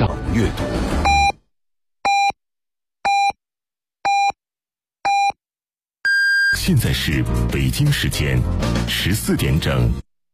上阅读。现在是北京时间14点整。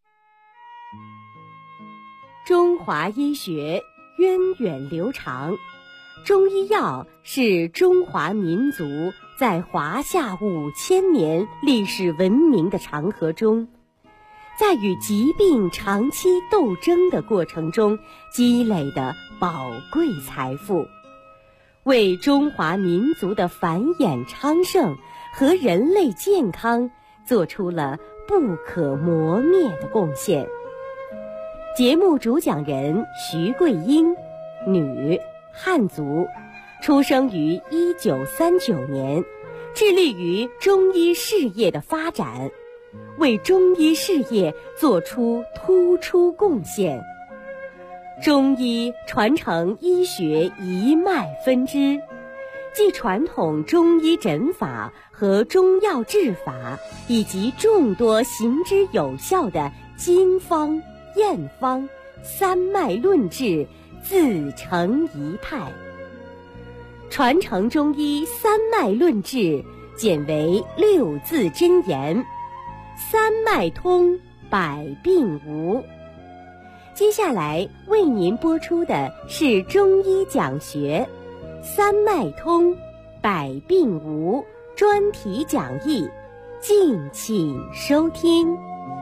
中华医学源远流长，中医药是中华民族在华夏5000年历史文明的长河中，在与疾病长期斗争的过程中积累的宝贵财富，为中华民族的繁衍昌盛和人类健康做出了不可磨灭的贡献。节目主讲人徐桂英，女，汉族，出生于1939年，致力于中医事业的发展，为中医事业做出突出贡献。中医传承医学一脉分支，即传统中医诊法和中药治法，以及众多行之有效的经方、验方、三脉论治自成一派。传承中医三脉论治简为6字真言：三脉通，百病无。接下来为您播出的是中医讲学三脉通，百病无专题讲义，敬请收听。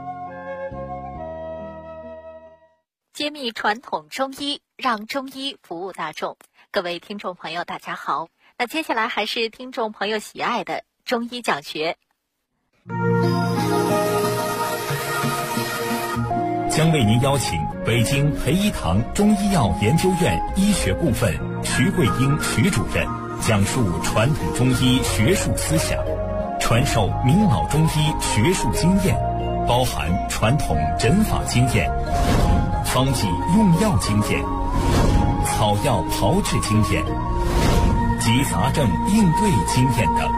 揭秘传统中医，让中医服务大众。各位听众朋友大家好，那接下来还是听众朋友喜爱的中医讲学， 将为您邀请北京培一堂中医药研究院医学部分徐桂英徐主任讲述传统中医学术思想，传授明老中医学术经验，包含传统诊法经验、方剂用药经验、草药炮制经验及杂症应对经验等。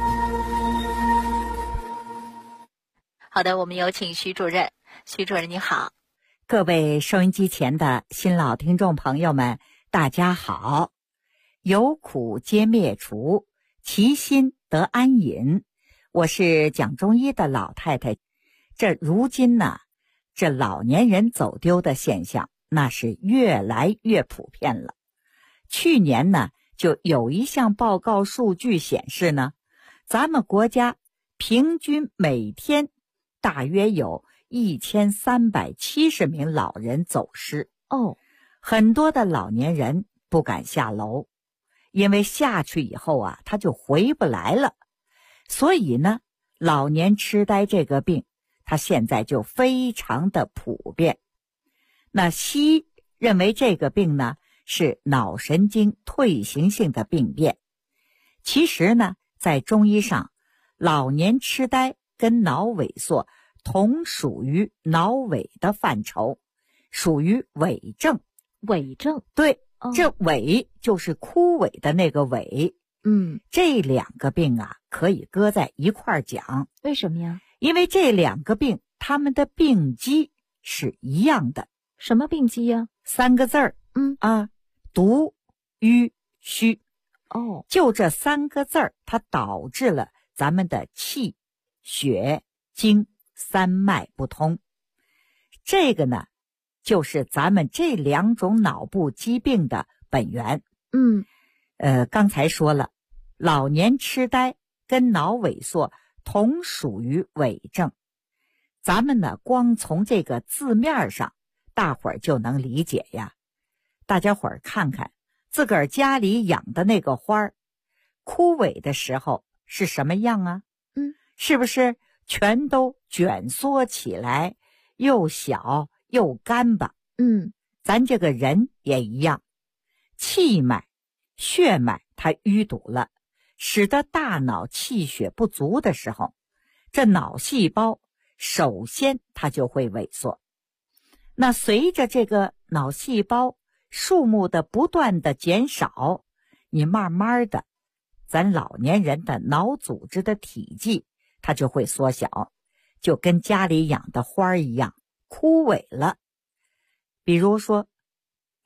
好的，我们有请徐主任。徐主任你好。 各位收音机前的新老听众朋友们大家好。有苦皆灭除，其心得安隐。我是讲中医的老太太。这如今呢，这老年人走丢的现象那是越来越普遍了。去年呢，就有一项报告数据显示呢，咱们国家平均每天大约有1370名老人走失。很多的老年人不敢下楼，因为下去以后啊，他就回不来了。所以呢，老年痴呆这个病，它现在就非常的普遍。那西医认为这个病呢，是脑神经退行性的病变。其实呢，在中医上，老年痴呆跟脑萎缩同属于脑萎的范畴，属于萎症。 萎症？ 对，这萎就是枯萎的那个萎。这两个病啊，可以搁在一块儿讲。 为什么呀？ 因为这两个病，它们的病机是一样的。 什么病机呀 ？3个字儿。毒、瘀、虚。就这3个字儿，它导致了咱们的气、血、精三脉不通。这个呢，就是咱们这2种脑部疾病的本源。刚才说了，老年痴呆跟脑萎缩同属于萎症。咱们呢，光从这个字面上，大伙儿就能理解呀。大家伙儿看看自个儿家里养的那个花儿，枯萎的时候是什么样啊？是不是全都卷缩起来，又小又干巴？咱这个人也一样，气脉、血脉它淤堵了，使得大脑气血不足的时候，这脑细胞首先它就会萎缩。那随着这个脑细胞数目的不断的减少，你慢慢的，咱老年人的脑组织的体积它就会缩小，就跟家里养的花一样枯萎了。比如说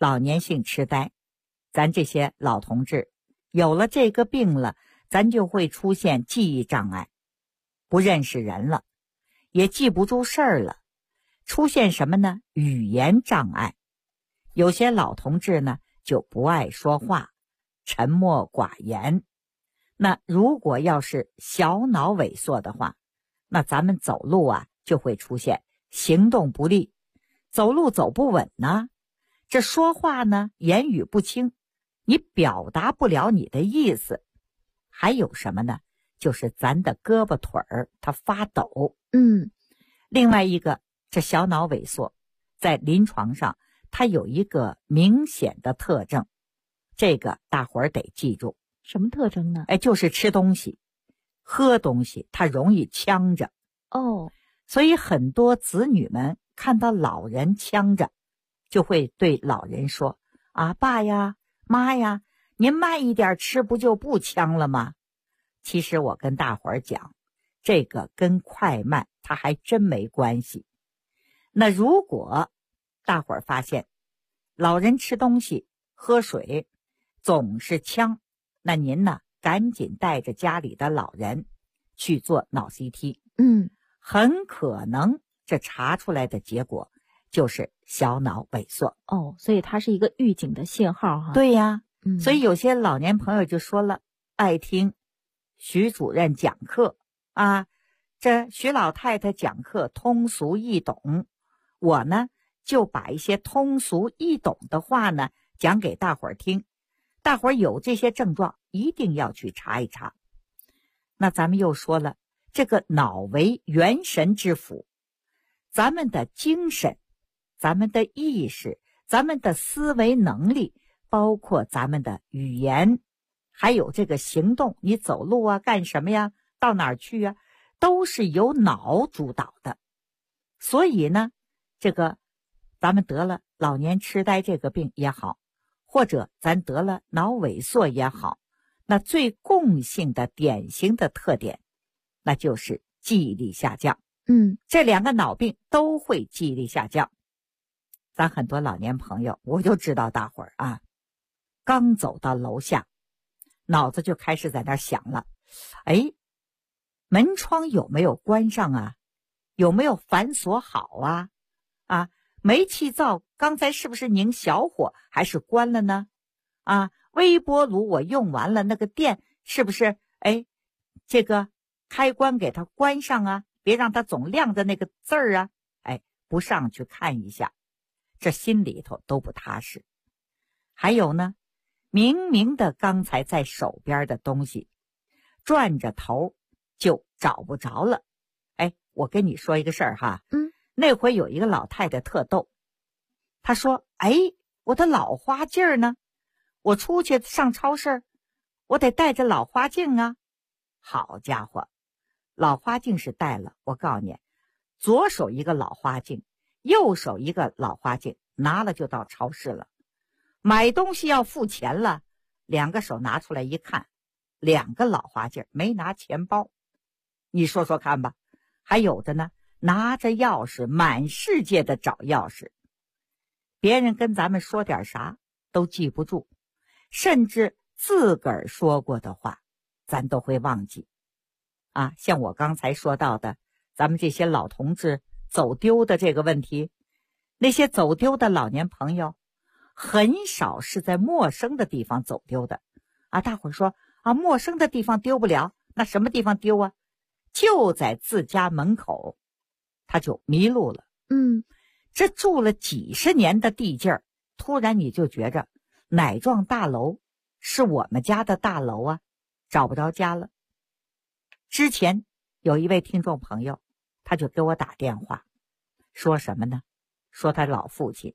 老年性痴呆，咱这些老同志有了这个病了，咱就会出现记忆障碍，不认识人了，也记不住事儿了，出现什么呢？语言障碍。有些老同志呢就不爱说话，沉默寡言。那如果要是小脑萎缩的话，那咱们走路啊就会出现行动不利，走路走不稳呢，这说话呢言语不清，你表达不了你的意思。还有什么呢？就是咱的胳膊腿儿它发抖。另外一个，这小脑萎缩在临床上它有一个明显的特征，这个大伙儿得记住。 什么特征呢？ 就是吃东西喝东西它容易呛着。所以很多子女们看到老人呛着，就会对老人说啊，爸呀妈呀，您慢一点吃不就不呛了吗？其实我跟大伙儿讲，这个跟快慢它还真没关系。那如果大伙儿发现老人吃东西喝水总是呛，那您呢赶紧带着家里的老人去做脑 CT。很可能这查出来的结果就是小脑萎缩。 所以它是一个预警的信号哈。 对呀。所以有些老年朋友就说了，爱听徐主任讲课啊，这徐老太太讲课通俗易懂，我呢就把一些通俗易懂的话呢讲给大伙儿听，大伙儿有这些症状一定要去查一查。那咱们又说了，这个脑为元神之府，咱们的精神，咱们的意识，咱们的思维能力，包括咱们的语言，还有这个行动，你走路啊干什么呀，到哪儿去啊，都是由脑主导的。所以呢，这个咱们得了老年痴呆这个病也好，或者咱得了脑萎缩也好，那最共性的典型的特点，那就是记忆力下降。这两个脑病都会记忆力下降。咱很多老年朋友，我就知道大伙儿啊，刚走到楼下，脑子就开始在那想了，门窗有没有关上啊？有没有反锁好啊？煤气灶刚才是不是拧小火还是关了呢？微波炉我用完了，那个电是不是这个开关给它关上啊，别让它总亮着那个字儿啊。不上去看一下，这心里头都不踏实。还有呢，明明的刚才在手边的东西，转着头就找不着了。我跟你说一个事儿哈。那回有一个老太太特逗，她说我的老花镜呢，我出去上超市我得带着老花镜啊。好家伙，老花镜是带了，我告诉你，左手一个老花镜，右手一个老花镜，拿了就到超市了。买东西要付钱了，两个手拿出来一看，两个老花镜，没拿钱包。你说说看吧。还有的呢，拿着钥匙满世界的找钥匙，别人跟咱们说点啥都记不住，甚至自个儿说过的话咱都会忘记像我刚才说到的咱们这些老同志走丢的这个问题，那些走丢的老年朋友很少是在陌生的地方走丢的大伙儿说陌生的地方丢不了，那什么地方丢啊？就在自家门口，他就迷路了。这住了几十年的地界儿，突然你就觉着哪幢大楼是我们家的大楼啊，找不着家了。之前有一位听众朋友，他就给我打电话，说什么呢？说他老父亲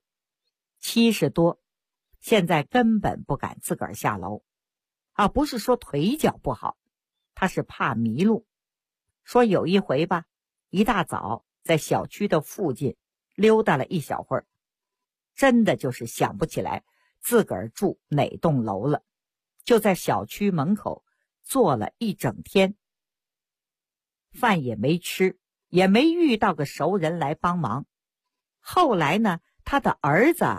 70多，现在根本不敢自个儿下楼不是说腿脚不好，他是怕迷路。说有一回吧，一大早在小区的附近溜达了一小会儿，真的就是想不起来自个儿住哪栋楼了，就在小区门口坐了一整天，饭也没吃，也没遇到个熟人来帮忙。后来呢，他的儿子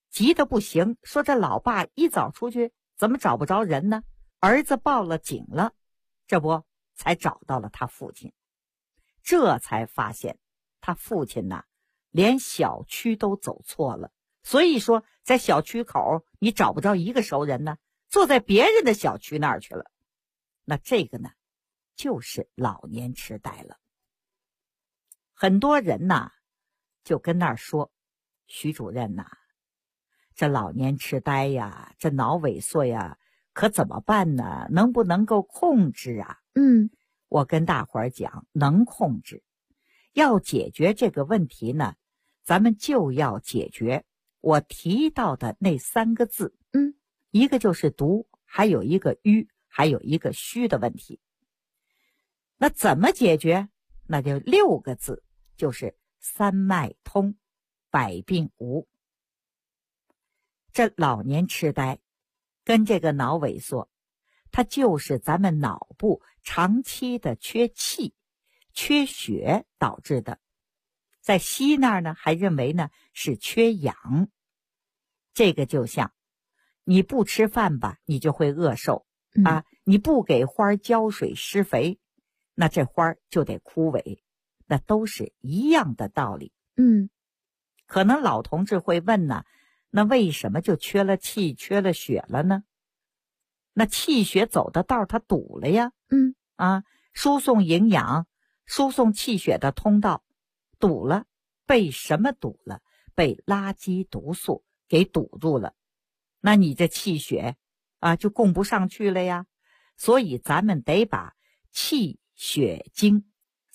急得不行，说这老爸一早出去怎么找不着人呢？儿子报了警了，这不才找到了他父亲。这才发现他父亲呐，连小区都走错了。所以说在小区口你找不着一个熟人呢，坐在别人的小区那儿去了。那这个呢，就是老年痴呆了。很多人呐就跟那儿说，徐主任呐，这老年痴呆呀，这脑萎缩呀，可怎么办呢？能不能够控制啊？我跟大伙儿讲，能控制。要解决这个问题呢，咱们就要解决我提到的那3个字。一个就是读，还有一个淤，还有一个虚的问题。那怎么解决？那就6个字，就是三脉通，百病无。这老年痴呆跟这个脑萎缩，它就是咱们脑部长期的缺气、缺血导致的。在西医那儿呢，还认为呢是缺氧。这个就像你不吃饭吧，你就会饿瘦啊！你不给花浇水施肥，那这花就得枯萎，那都是一样的道理。可能老同志会问呢，那为什么就缺了气、缺了血了呢？那气血走的道它堵了呀。输送营养、输送气血的通道堵了，被什么堵了？被垃圾毒素给堵住了。那你这气血就供不上去了呀。所以咱们得把气血精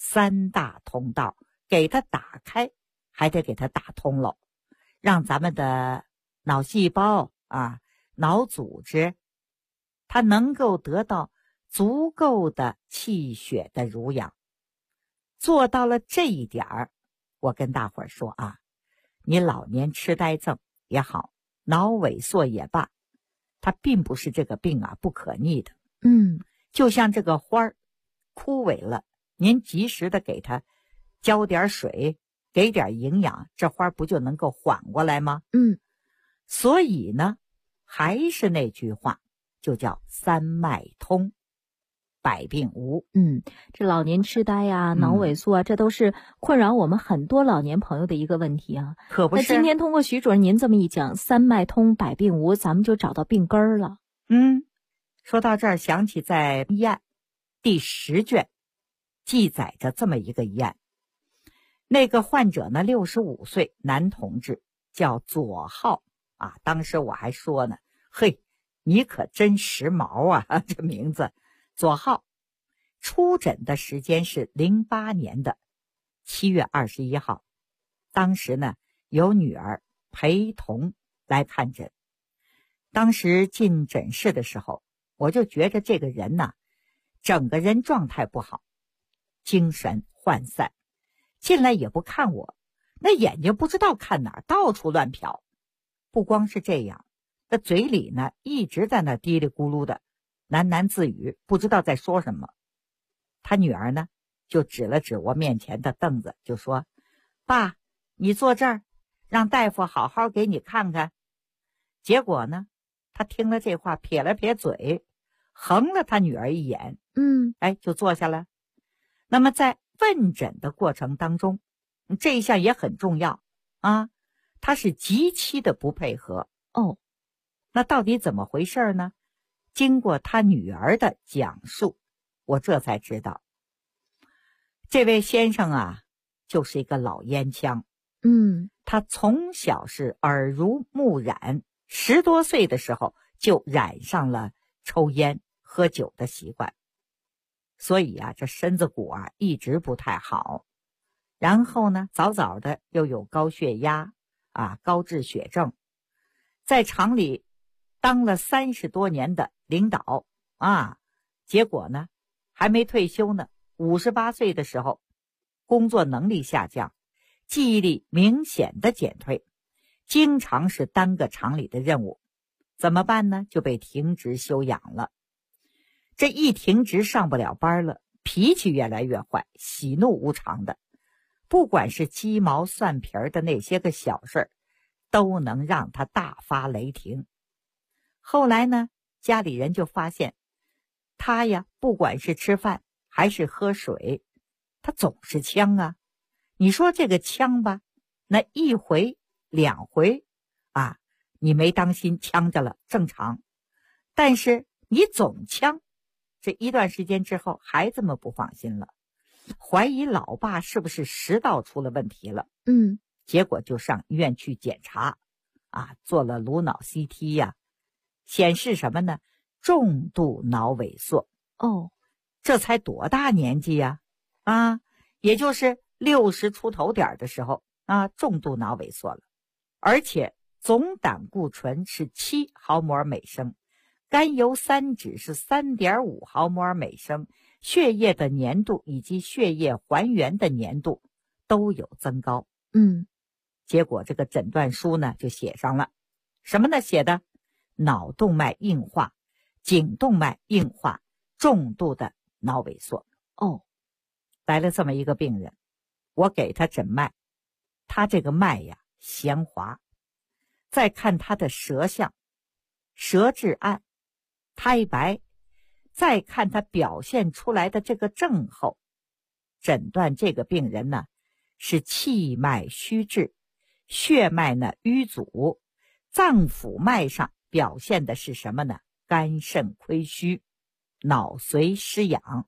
3大通道给它打开，还得给它打通了，让咱们的脑细胞脑组织它能够得到足够的气血的濡养。做到了这一点儿，我跟大伙儿说你老年痴呆症也好，脑萎缩也罢，它并不是这个病不可逆的。就像这个花儿枯萎了，您及时的给它浇点水，给点营养，这花不就能够缓过来吗？所以呢，还是那句话，就叫三脉通，百病无。 这老年痴呆呀、脑萎缩这都是困扰我们很多老年朋友的一个问题啊。 可不是。 那今天通过徐主任您这么一讲，三脉通，百病无，咱们就找到病根儿了。 说到这儿，想起在医案第10卷记载着这么一个医案。那个患者呢，65岁男同志，叫左浩当时我还说呢，嘿，你可真时髦这名字。左浩出诊的时间是08年的7月21号，当时呢有女儿陪同来看诊。当时进诊室的时候，我就觉着这个人呢，整个人状态不好，精神涣散，进来也不看我，那眼睛不知道看哪儿，到处乱瞟。不光是这样，那嘴里呢一直在那嘀里咕噜的喃喃自语，不知道在说什么。他女儿呢就指了指我面前的凳子，就说：爸，你坐这儿，让大夫好好给你看看。结果呢，他听了这话，撇了撇嘴，横了他女儿一眼，就坐下了。那么在问诊的过程当中，这一项也很重要他是极其的不配合。那到底怎么回事呢？经过他女儿的讲述，我这才知道，这位先生就是一个老烟枪。他从小是耳濡目染，10多岁的时候就染上了抽烟喝酒的习惯，所以这身子骨一直不太好。然后呢，早早的又有高血压高脂血症，在厂里当了30多年的领导结果呢还没退休呢，58岁的时候工作能力下降，记忆力明显的减退，经常是耽搁厂里的任务。怎么办呢？就被停职休养了。这一停职上不了班了，脾气越来越坏，喜怒无常的，不管是鸡毛蒜皮的那些个小事儿， 都能让他大发雷霆。后来呢，家里人就发现他呀，不管是吃饭还是喝水，他总是呛啊。你说这个呛吧，那一回两回啊，你没当心呛着了，正常。但是你总呛，这一段时间之后，孩子们不放心了，怀疑老爸是不是食道出了问题了。结果就上医院去检查啊，做了颅脑 CT 呀，显示什么呢？重度脑萎缩。这才多大年纪呀？也就是60出头点的时候啊，重度脑萎缩了，而且总胆固醇是7毫摩尔每升，甘油三酯是3.5毫摩尔每升，血液的粘度以及血液还原的粘度都有增高。结果这个诊断书呢就写上了什么呢？写的脑动脉硬化、颈动脉硬化、重度的脑萎缩。来了这么一个病人，我给他诊脉，他这个脉呀弦滑，再看他的舌象，舌质暗，苔白，再看他表现出来的这个症候，诊断这个病人呢是气脉虚滞，血脉呢淤阻，脏腑脉上表现的是什么呢？肝肾亏虚，脑髓失养。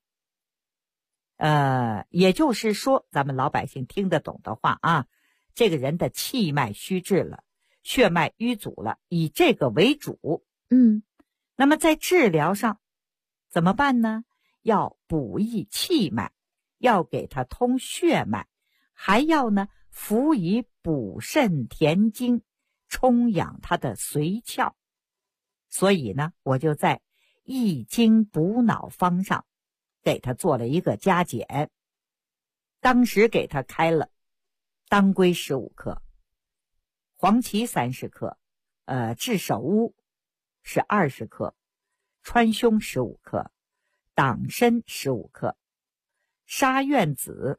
也就是说，咱们老百姓听得懂的话啊，这个人的气脉虚滞了，血脉淤阻了，以这个为主。那么在治疗上怎么办呢？要补益气脉，要给他通血脉，还要呢辅以补肾填精，充养他的髓窍。所以呢，我就在益精补脑方上给他做了一个加减，当时给他开了当归15克，黄芪30克，炙首乌是20克，川芎15克，党参15克，沙苑子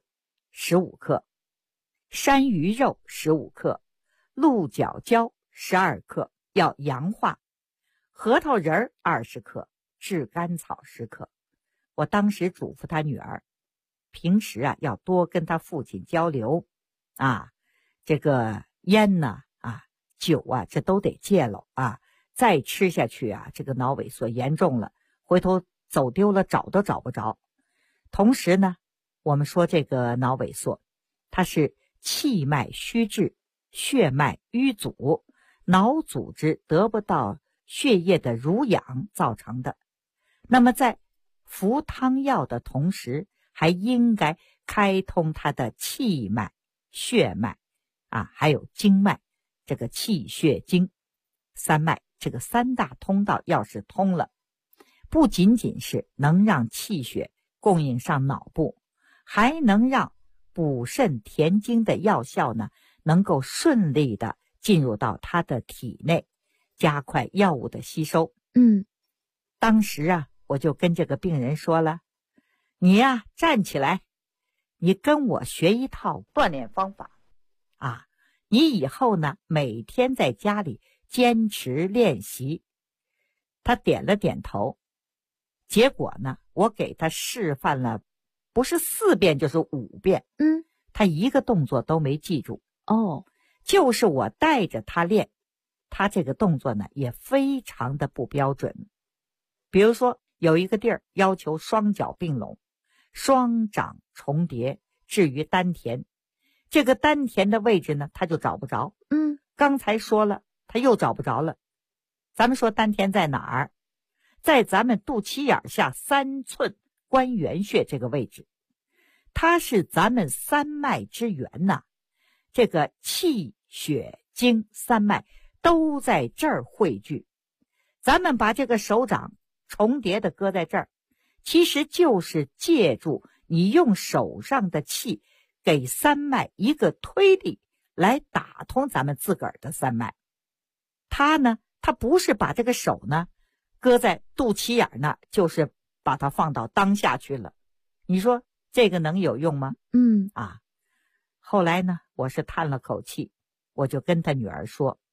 15克，山芋肉15克，鹿角胶12克，要阳化，核桃仁20克，炙甘草10克。我当时嘱咐他女儿，平时啊要多跟他父亲交流啊，这个烟呢酒啊这都得戒了啊，再吃下去啊这个脑萎缩严重了，回头走丢了找都找不着。同时呢，我们说这个脑萎缩它是气脉虚滞，血脉淤阻，脑组织得不到血液的濡养造成的。那么在服汤药的同时，还应该开通他的气脉、血脉还有经脉，这个气血经三脉，这个3大通道要是通了，不仅仅是能让气血供应上脑部，还能让补肾填精的药效呢能够顺利的进入到他的体内，加快药物的吸收。当时啊我就跟这个病人说了，你呀站起来，你跟我学一套锻炼方法你以后呢每天在家里坚持练习。他点了点头，结果呢我给他示范了不是4遍就是5遍，他一个动作都没记住。就是我带着他练，他这个动作呢也非常的不标准。比如说有一个地儿要求双脚并拢，双掌重叠置于丹田，这个丹田的位置呢他就找不着。刚才说了他又找不着了。咱们说丹田在哪儿？在咱们肚脐眼下3寸关元穴这个位置，它是咱们3脉之源呐。这个气血经3脉都在这儿汇聚。咱们把这个手掌重叠的搁在这儿，其实就是借助你用手上的气给3脉一个推力，来打通咱们自个儿的3脉。他不是把这个手呢搁在肚脐眼呢，就是把它放到当下去了。你说这个能有用吗？后来呢我是叹了口气，我就跟他女儿说，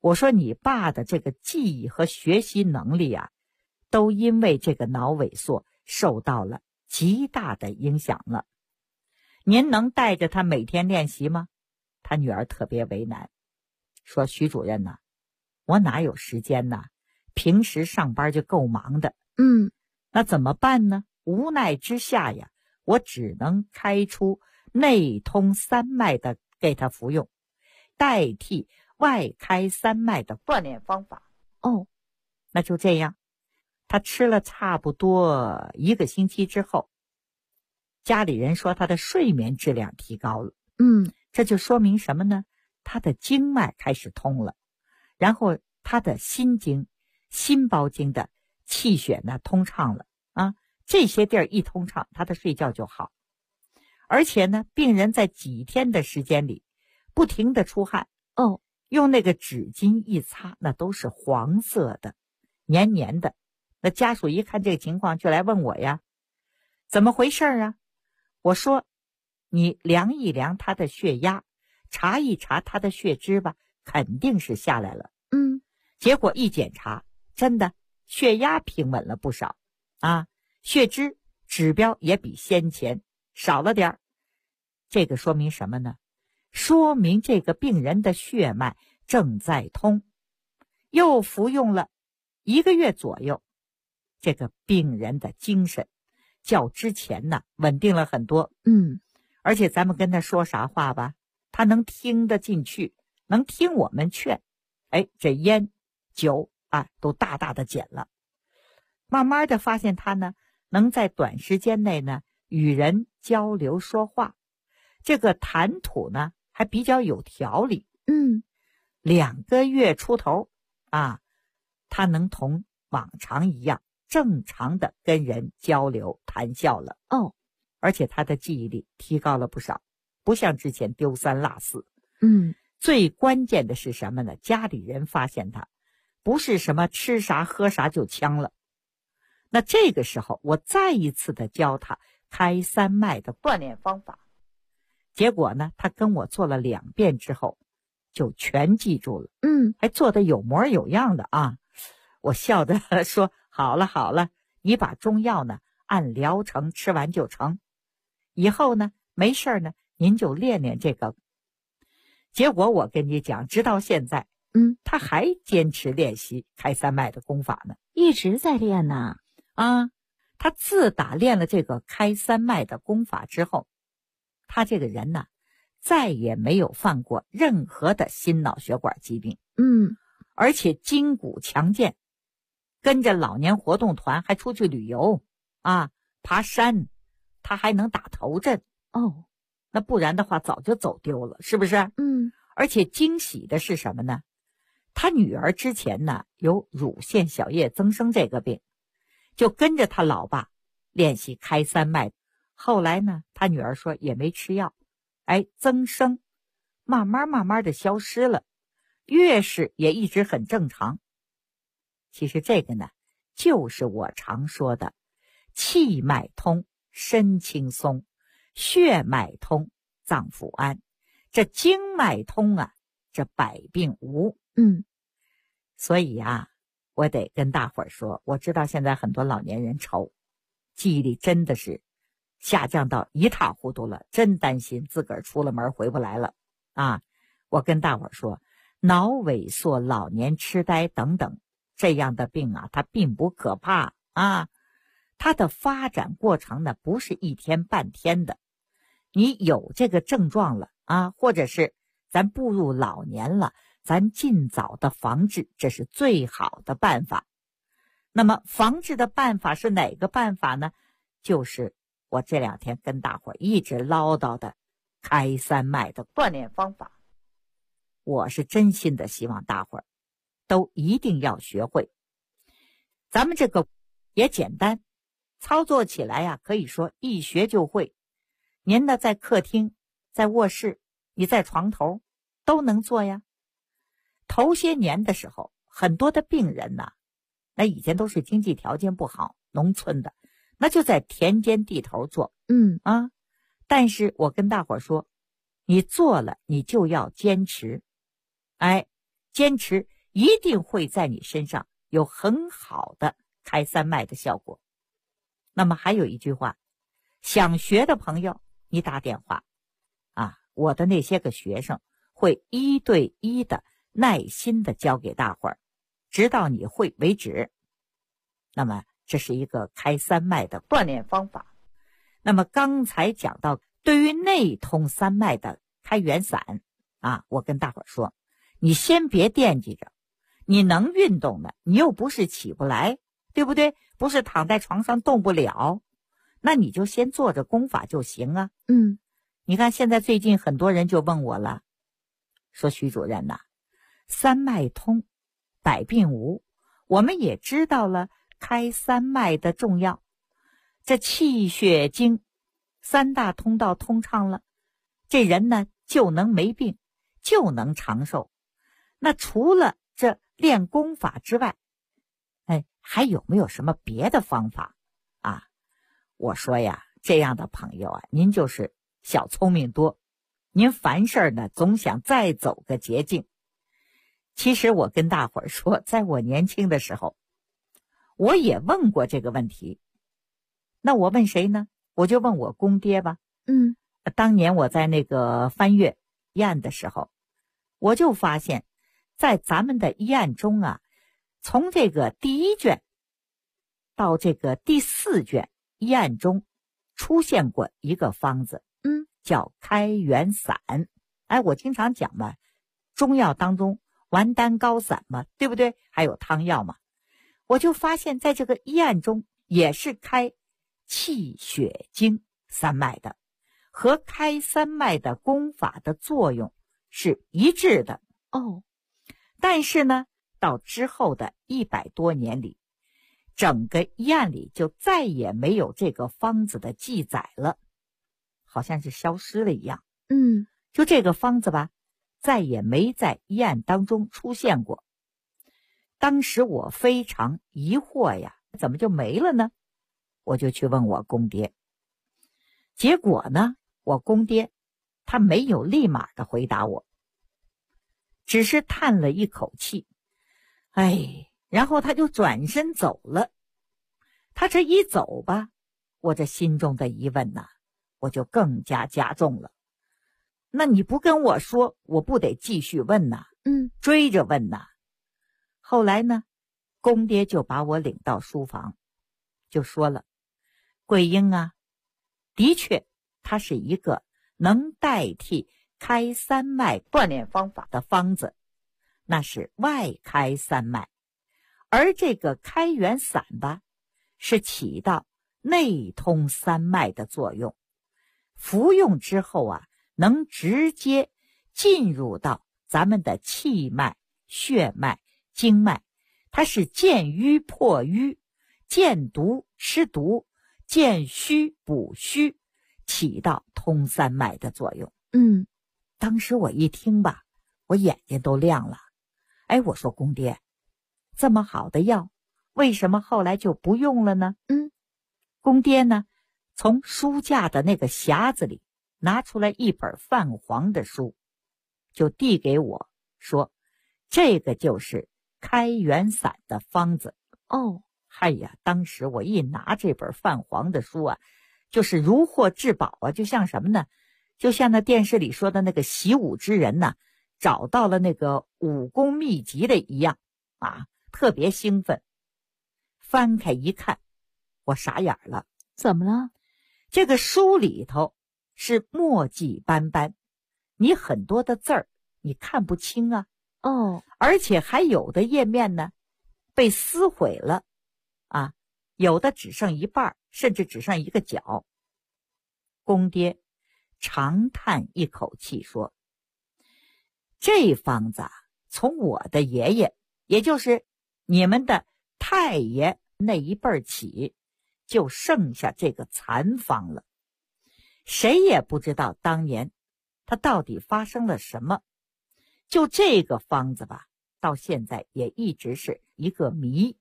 我说你爸的这个记忆和学习能力啊，都因为这个脑萎缩受到了极大的影响了。您能带着他每天练习吗？他女儿特别为难，说徐主任呐，我哪有时间呐？平时上班就够忙的。那怎么办呢？无奈之下呀，我只能开出内通三脉的给他服用，代替外开三脉的锻炼方法。那就这样，他吃了差不多1个星期之后，家里人说他的睡眠质量提高了。这就说明什么呢？他的经脉开始通了，然后他的心经、心包经的气血呢通畅了啊，这些地儿一通畅，他的睡觉就好。而且呢，病人在几天的时间里不停的出汗，用那个纸巾一擦，那都是黄色的，黏黏的。那家属一看这个情况，就来问我呀，怎么回事啊？我说，你量一量他的血压，查一查他的血脂吧，肯定是下来了。结果一检查，真的血压平稳了不少啊，血脂指标也比先前少了点儿。这个说明什么呢？说明这个病人的血脉正在通。又服用了1个月左右，这个病人的精神较之前呢稳定了很多。而且咱们跟他说啥话吧，他能听得进去，能听我们劝。这烟酒啊都大大的减了。慢慢的发现他呢能在短时间内呢与人交流说话，这个谈吐呢还比较有条理。2个月出头啊，他能同往常一样正常的跟人交流谈笑了。而且他的记忆力提高了不少，不像之前丢3落4。最关键的是什么呢？家里人发现他不是什么吃啥喝啥就呛了。那这个时候我再一次的教他开三脉的锻炼方法，结果呢他跟我做了2遍之后就全记住了。还做得有模有样的啊。我笑着说，好了好了，你把中药呢按疗程吃完就成，以后呢没事呢您就练练这个。结果我跟你讲，直到现在他还坚持练习开三脉的功法呢， 一直在练呢。 他自打练了这个开三脉的功法之后，他这个人呢再也没有犯过任何的心脑血管疾病。而且筋骨强健，跟着老年活动团还出去旅游啊，爬山，他还能打头阵。那不然的话早就走丢了，是不是？而且惊喜的是什么呢？他女儿之前呢有乳腺小叶增生这个病，就跟着他老爸练习开三脉。后来呢他女儿说也没吃药，增生慢慢的消失了，月事也一直很正常。其实这个呢就是我常说的气脉通身轻松，血脉通脏腑安，这经脉通啊，这百病无。所以啊，我得跟大伙儿说，我知道现在很多老年人愁，记忆力真的是下降到一塌糊涂了，真担心自个儿出了门回不来了啊！我跟大伙儿说，脑萎缩、老年痴呆等等这样的病啊，它并不可怕啊，它的发展过程呢不是一天半天的。你有这个症状了啊，或者是咱步入老年了，咱尽早的防治，这是最好的办法。那么防治的办法是哪个办法呢？就是我这2天跟大伙儿一直唠叨的开三脉的锻炼方法。我是真心的希望大伙儿都一定要学会。咱们这个也简单，操作起来呀，可以说一学就会。您呢在客厅，在卧室，你在床头都能做呀。头些年的时候，很多的病人呢，那以前都是经济条件不好，农村的，那就在田间地头做。但是我跟大伙儿说，你做了你就要坚持，坚持一定会在你身上有很好的开三脉的效果。那么还有一句话，想学的朋友你打电话啊，我的那些个学生会1对1的耐心的教给大伙儿，直到你会为止。那么这是一个开三脉的锻炼方法。那么刚才讲到对于内通三脉的开元散啊，我跟大伙儿说，你先别惦记着，你能运动的，你又不是起不来，对不对？不是躺在床上动不了，那你就先做着功法就行啊。你看现在最近很多人就问我了，说徐主任呐，三脉通百病无，我们也知道了开三脉的重要，这气血经3大通道通畅了，这人呢就能没病，就能长寿。那除了这练功法之外，还有没有什么别的方法啊？我说呀，这样的朋友啊，您就是小聪明多，您凡事呢总想再走个捷径。其实我跟大伙儿说，在我年轻的时候，我也问过这个问题。那我问谁呢？我就问我公爹吧。当年我在那个翻阅医案的时候，我就发现在咱们的医案中啊，从这个第1卷到这个第4卷医案中出现过一个方子，叫开元散。我经常讲嘛，中药当中丸丹膏散嘛，对不对？还有汤药嘛。我就发现在这个医案中也是开气血经三脉的，和开三脉的功法的作用是一致的。但是呢，到之后的100多年里，整个医案里就再也没有这个方子的记载了，好像是消失了一样。就这个方子吧，再也没在医案当中出现过。当时我非常疑惑呀，怎么就没了呢？我就去问我公爹。结果呢，我公爹他没有立马的回答我，只是叹了一口气，然后他就转身走了。他这一走吧，我这心中的疑问呐，我就更加加重了。那你不跟我说，我不得继续问呐，追着问呐。后来呢，公爹就把我领到书房，就说了，桂英啊，的确它是一个能代替开三脉锻炼方法的方子，那是外开三脉。而这个开元散吧，是起到内通三脉的作用，服用之后啊，能直接进入到咱们的气脉、血脉、经脉，它是见瘀破瘀，见毒湿毒，见虚补虚，起到通三脉的作用。当时我一听吧，我眼睛都亮了。我说公爹，这么好的药，为什么后来就不用了呢？公爹呢，从书架的那个匣子里拿出来一本泛黄的书，就递给我说，这个就是开元散的方子。当时我一拿这本泛黄的书啊，就是如获至宝啊，就像什么呢？就像那电视里说的那个习武之人呐，找到了那个武功秘籍的一样啊，特别兴奋。翻开一看，我傻眼了。 怎么了？ 这个书里头是墨迹斑斑，你很多的字儿你看不清啊。而且还有的页面呢被撕毁了啊，有的只剩一半，甚至只剩一个角。公爹长叹一口气说，这方子从我的爷爷，也就是你们的太爷那一辈起，就剩下这个残方了。谁也不知道当年他到底发生了什么，就这个方子吧，到现在也一直是一个谜。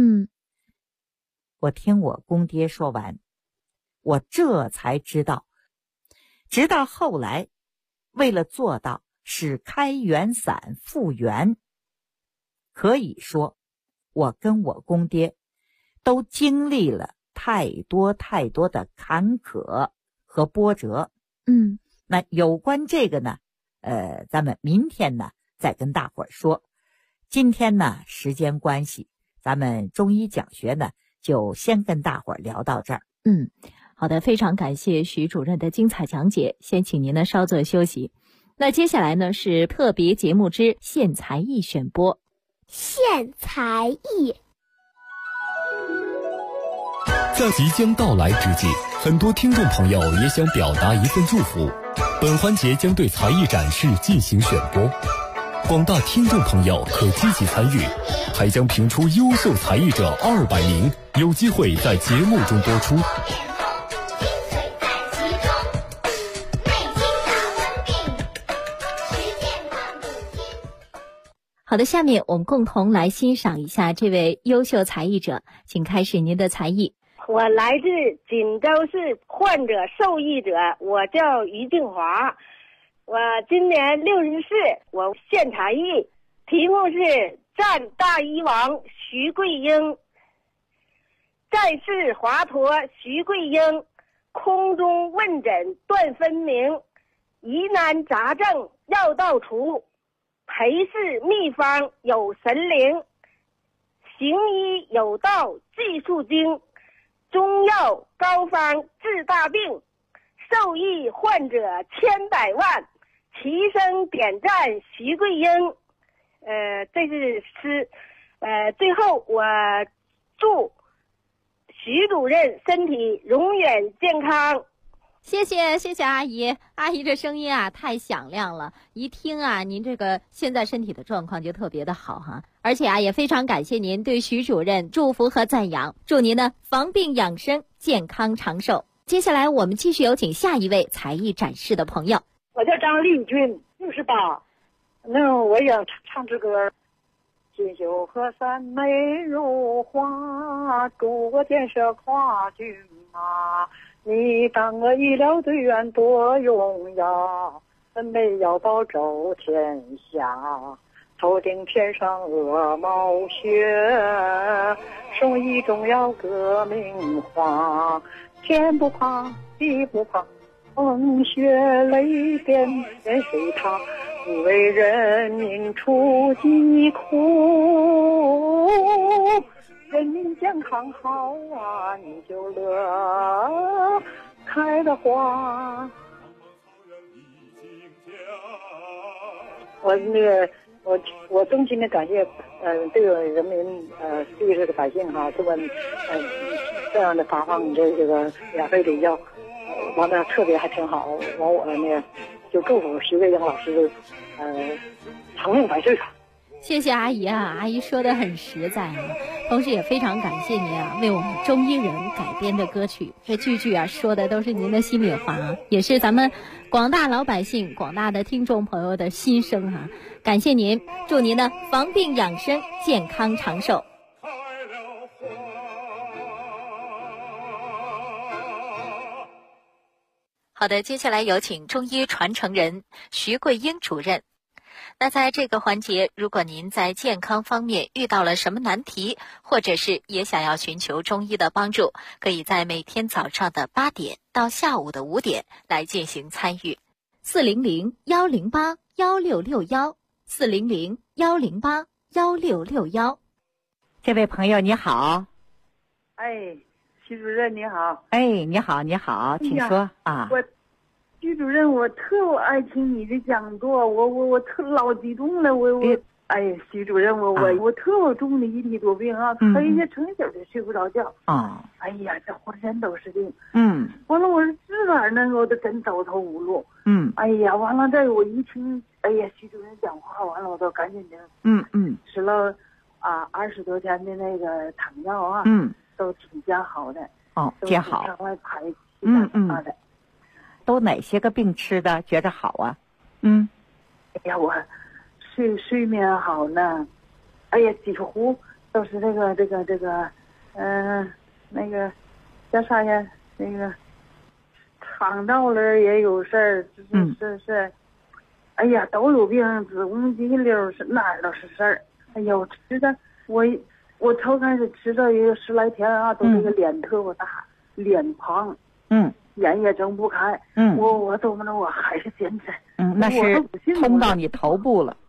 我听我公爹说完，我这才知道，直到后来为了做到使开元散复原， 可以说我跟我公爹都经历了太多的坎坷和波折。那有关这个呢，咱们明天呢再跟大伙儿说。今天呢时间关系，咱们中医讲学呢就先跟大伙儿聊到这儿。 好的，非常感谢徐主任的精彩讲解，先请您呢稍作休息。那接下来呢是特别节目之献才艺选播。 献才艺。 在即将到来之际，很多听众朋友也想表达一份祝福。本环节将对才艺展示进行选播，广大听众朋友可积极参与，还将评出优秀才艺者200名，有机会在节目中播出。 好的，下面我们共同来欣赏一下这位优秀才艺者，请开始您的才艺。 我来自锦州市患者受益者，我叫于静华，我今年60岁，我献才艺，题目是战大医王徐桂英。战士华佗徐桂英，空中问诊断分明，疑难杂症药到除，裴氏秘方有神灵，行医有道技术精，中药膏方治大病，受益患者千百万，齐声点赞徐桂英。这是诗。最后我祝徐主任身体永远健康。 谢谢阿姨，阿姨这声音啊太响亮了，一听啊您这个现在身体的状况就特别的好哈，而且啊也非常感谢您对徐主任祝福和赞扬，祝您呢防病养生，健康长寿。接下来我们继续有请下一位才艺展示的朋友。 我叫张丽君，68，那我也唱支歌。锦绣河山美如画，诸国建设跨骏马，你当个医疗队员多荣耀，美要保周天下，头顶天上鹅毛雪，手艺中要革命化，天不怕地不怕，风雪雷电任谁踏，不为人民出疾苦，人民健康好啊，你就乐开了花。我衷心的感谢这个人民对这个百姓哈，这么这样的发放这个免费的药，完了特别还挺好，完我呢就祝福徐桂英老师长命百岁吧。 谢谢阿姨啊，阿姨说的很实在啊，同时也非常感谢您啊为我们中医人改编的歌曲，这句句啊说的都是您的心里话啊，也是咱们广大老百姓、广大的听众朋友的心声啊，感谢您，祝您呢防病养生，健康长寿。 好的，接下来有请中医传承人徐桂英主任。那在这个环节，如果您在健康方面遇到了什么难题，或者是也想要寻求中医的帮助，可以在每天早上的8点到下午的5点来进行参与。 400-108-1661，400-108-1661。 这位朋友你好。 哎，徐主任你好。 哎，你好，请说啊。 徐主任，我特爱听你的讲座，我特老激动了，哎，徐主任，我特重的一体多病啊，哎呀，成宿的睡不着觉啊，哎呀，这浑身都是病，完了我是自个儿我都真走投无路，哎呀，完了这我一听，哎呀，徐主任讲话，完了我都赶紧的，吃了20多天的那个糖药啊，都挺见好的， 见好， 往外排，的。 都哪些个病吃的觉着好啊？ 哎呀，我睡眠好呢，哎呀，几乎都是那个叫啥呀？那个肠道了也有事儿，是，哎呀，都有病，子宫肌瘤是哪儿都是事儿。 哎呦，吃的我头开始吃了有10来天啊，都这个脸特别大，脸胖，眼也睁不开，我怎么着我还是坚持， 那是通到你头部了，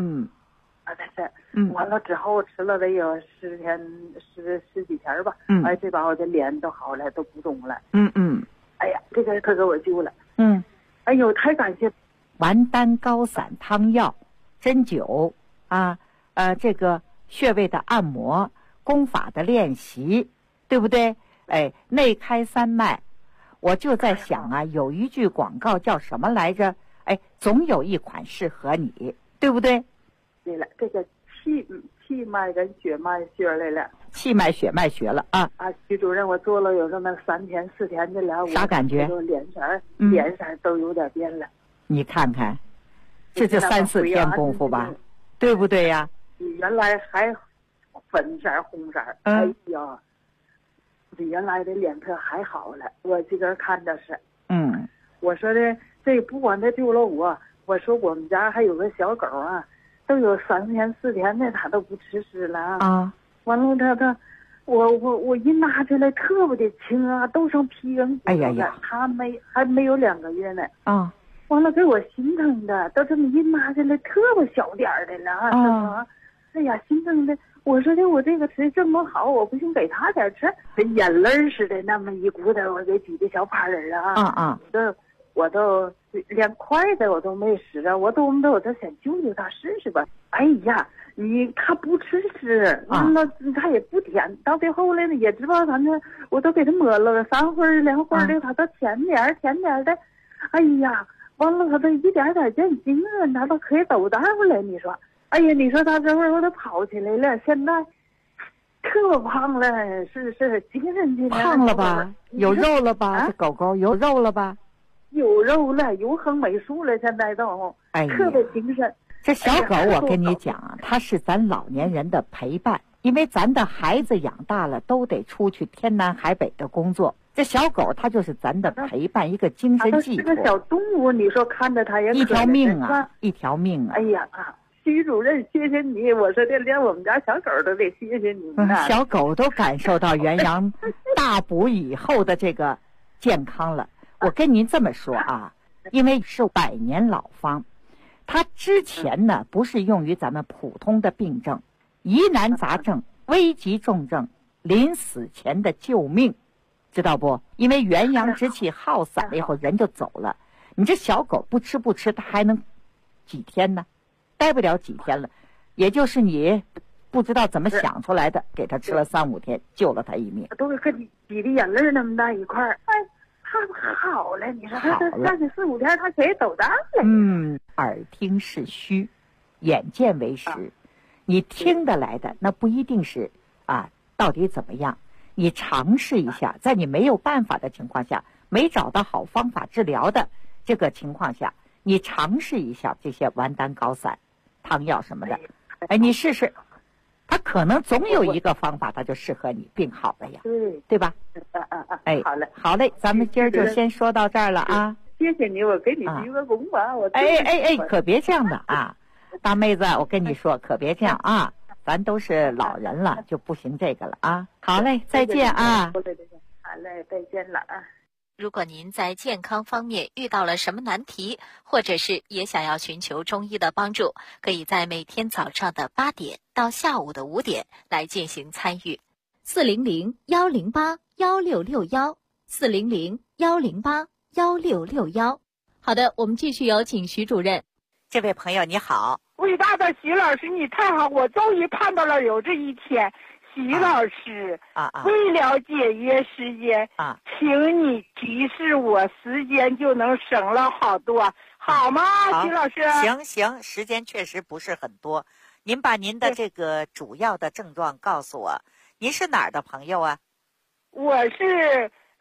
完了之后吃了得有10天十几天吧，这把我的脸都好了，都不肿了，哎呀，这个他给我救了，哎呦，太感谢！ 完丹高散汤药、针灸啊，这个穴位的按摩、功法的练习，对不对？哎，内开三脉，我就在想啊，有一句广告叫什么来着？哎，总有一款适合你，对不对？ 对了，这个气脉跟血脉学来了， 气脉血脉学了啊！ 徐主任，我做了有这么3天4天的了， 啥感觉？ 脸色都有点变了。你看看，这3、4天功夫吧，对不对呀？ 原来还粉色红色，哎呀，比原来的脸色还好了。我这个看的是，我说的这不管他救了我说我们家还有个小狗啊。都有3天4天的，他都不吃屎了啊！完了，我一拿起来特别的轻啊，都成皮跟骨头了。他还没有2个月呢啊！完了给我心疼的，都这么一拿起来特别小点的了啊！哎呀，心疼的。我说的我这个吃这么好，我不行给他点吃，跟眼泪似的那么一股的，我给挤的小盘人啊！我都连筷子我都没使啊，我都想救救他试试吧。哎呀，他不吃屎，那他也不舔，到最后来呢也知道咱这，我都给他抹了3回2回的，他都甜点的。哎呀，完了他都一点点见精神，他都可以走道了。你说，哎呀，你说他这会儿我都跑起来了，现在特胖了，是精神起来了。 胖了吧？有肉了吧？这狗狗有肉了吧？ 有肉了，有横没竖了，现在都特别精神。 这小狗我跟你讲啊，它是咱老年人的陪伴，因为咱的孩子养大了都得出去天南海北的工作，这小狗它就是咱的陪伴，一个精神寄托。 这个小动物，你说看着它也一条命啊，一条命啊！ 哎呀徐主任，谢谢你！我说的连我们家小狗都得谢谢你呢。 小狗都感受到元阳大补以后的这个健康了。我跟您这么说啊，因为是100年老方，它之前呢不是用于咱们普通的病症、疑难杂症、危急重症、临死前的救命，知道不？因为元阳之气耗散了以后，人就走了。你这小狗不吃，它还能几天呢？待不了几天了，也就是你不知道怎么想出来的，给它吃了3、5天，救了它一命。 都跟你挤的眼泪那么大一块儿，他好了，你说他这3、4、5天，他可以走道了。 耳听是虚，眼见为实。你听得来的，那不一定是到底怎么样？你尝试一下，在你没有办法的情况下，没找到好方法治疗的这个情况下，你尝试一下这些完丹高散汤药什么的，你试试。他可能总有一个方法，他就适合你，病好了呀，对吧？好嘞，咱们今儿就先说到这儿了啊！ 谢谢你，我给你鞠个躬吧。 可别这样的啊，大妹子，我跟你说，可别这样啊，咱都是老人了，就不行这个了啊！好嘞，再见啊！ 好嘞，再见了啊！ 如果您在健康方面遇到了什么难题，或者是也想要寻求中医的帮助，可以在每天早上的8点到下午的5点来进行参与。400-108-1661，400-108-1661。好的，我们继续有请徐主任。 这位朋友你好。 伟大的徐老师，你太好，我终于盼到了有这一天。徐老师为了节约时间请你提示我，时间就能省了好多，好吗？徐老师， 行，时间确实不是很多，您把您的这个主要的症状告诉我。您是哪儿的朋友啊？ 我是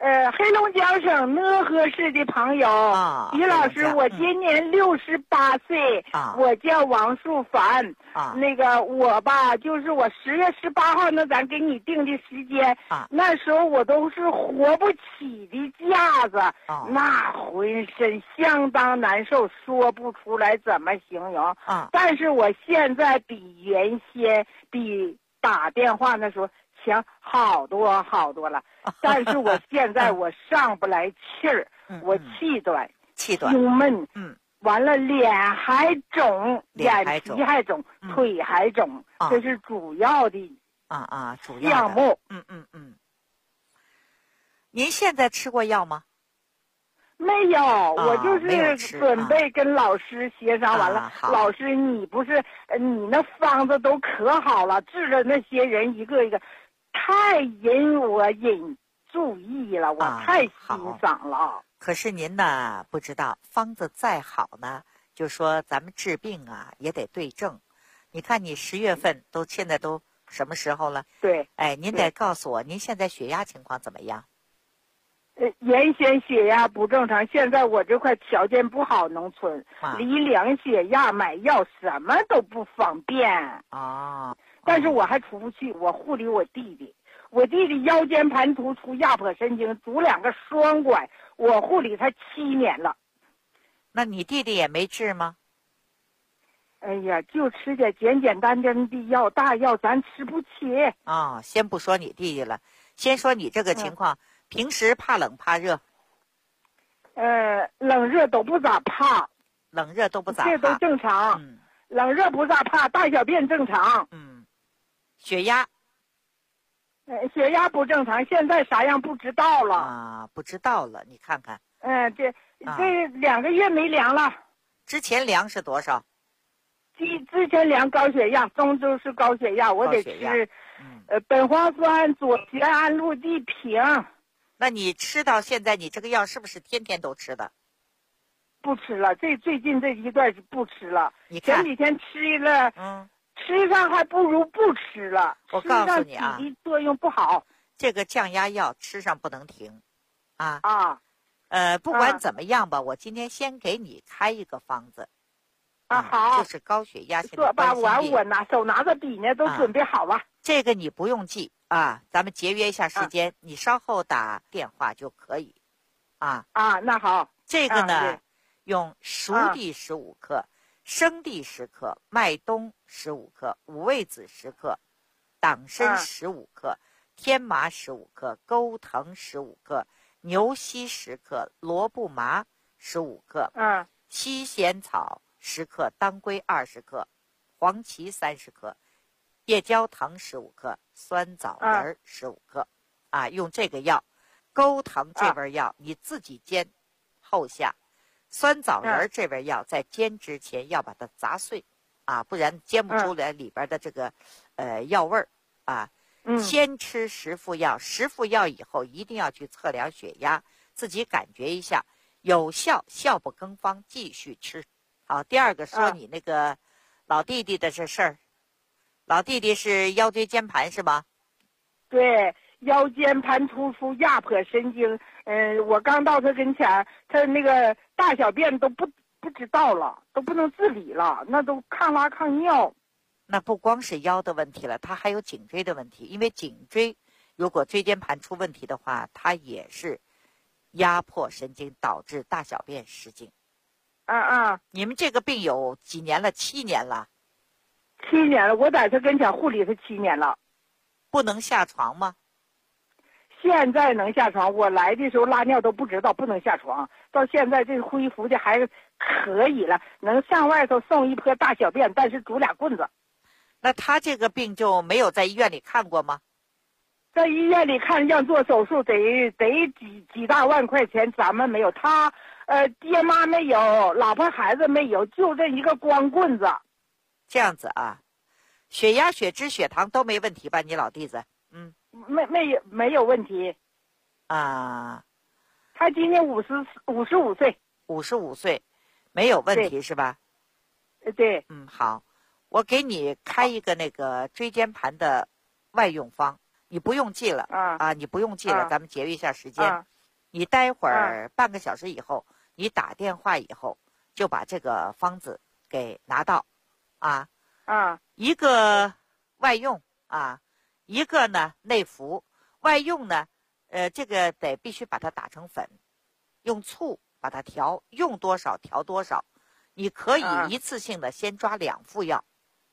黑龙江省讷河市的朋友，于老师，我今年68岁，我叫王素凡，那个我吧，就是我10月18号那咱给你定的时间，那时候我都是活不起的架子，那浑身相当难受，说不出来怎么形容，但是我现在比原先比打电话那时候强好多好多了，但是我现在我上不来气儿，我气短，胸闷，完了脸还肿，眼皮还肿，腿还肿，这是主要的主要项目。 您现在吃过药吗？ 没有，我就是准备跟老师协商完了。老师，你不是你那方子都可好了，治了那些人一个一个。太引注意了，我太欣赏了。 可是您呢，不知道方子再好呢，就说咱们治病啊也得对症。你看你10月份现在都什么时候了？ 对， 您得告诉我您现在血压情况怎么样？ 原先血压不正常，现在我这块条件不好，农村离量血压买药什么都不方便但是我还出不去，我护理我弟弟，我弟弟腰间盘突出、压迫神经，拄2个双拐，我护理他7年了。 那你弟弟也没治吗？ 哎呀，就吃点简简单单的药，大药咱吃不起。 先不说你弟弟了，先说你这个情况，平时怕冷怕热？ 冷热都不咋怕。 冷热都不咋怕， 这都正常。冷热不咋怕，大小便正常。 血压？ 血压不正常，现在啥样不知道了。 不知道了，你看看。 这2个月没量了。 之前量是多少？ 之前量高血压，中州是高血压，我得吃苯磺酸、左旋氨氯地平。 那你吃到现在，你这个药是不是天天都吃的？ 不吃了，最近这一段是不吃了。 你看前几天吃了，吃上还不如不吃了。 我告诉你啊， 体力作用不好。 这个降压药吃上不能停，不管怎么样吧，我今天先给你开一个方子。 好， 就是高血压。 说吧，我手拿着笔呢，都准备好了。 这个你不用记咱们节约一下时间，你稍后打电话就可以。 那好。 这个呢，用熟地15克、生地10克、麦冬15克、五味子10克、党参15克、天麻15克、钩藤15克、牛膝10克、萝卜麻15克、西仙草10克、当归20克、黄芪30克、夜椒藤15克、酸枣仁15克用这个药。钩藤这味药你自己煎后下，酸枣仁这味药在煎之前要把它砸碎不然煎不出来里边的这个药味儿先吃10副药，10副药以后一定要去测量血压，自己感觉一下有效，效不更方，继续吃。好，第二个说你那个老弟弟的这事儿。老弟弟是腰椎间盘是吗？ 对，腰间盘突出、压迫神经。我刚到他跟前，他那个大小便都不知道了，都不能自理了，那都抗拉抗尿。 那不光是腰的问题了，他还有颈椎的问题，因为颈椎如果椎间盘出问题的话，它也是压迫神经导致大小便失禁。你们这个病有几年了？7年了。 7年了，我在他跟前护理他7年了。 不能下床吗？ 现在能下床，我来的时候拉尿都不知道不能下床，到现在这恢复的还可以了，能上外头送一泼大小便，但是拄俩棍子。 那他这个病就没有在医院里看过吗？ 在医院里看，要做手术得几大万块钱，咱们没有。他爹妈没有，老婆孩子没有，就这一个光棍子。 这样子血压、血脂、血糖都没问题吧？你老弟子？ 没有问题。 他今年55岁。 55岁，没有问题是吧？ 对。 好，我给你开一个那个椎间盘的外用方， 你不用记了你不用记了，咱们节约一下时间。你待会儿半个小时以后，你打电话以后就把这个方子给拿到一个外用一个呢内服。外用呢这个必须把它打成粉，用醋把它调，用多少调多少。你可以一次性的先抓2副药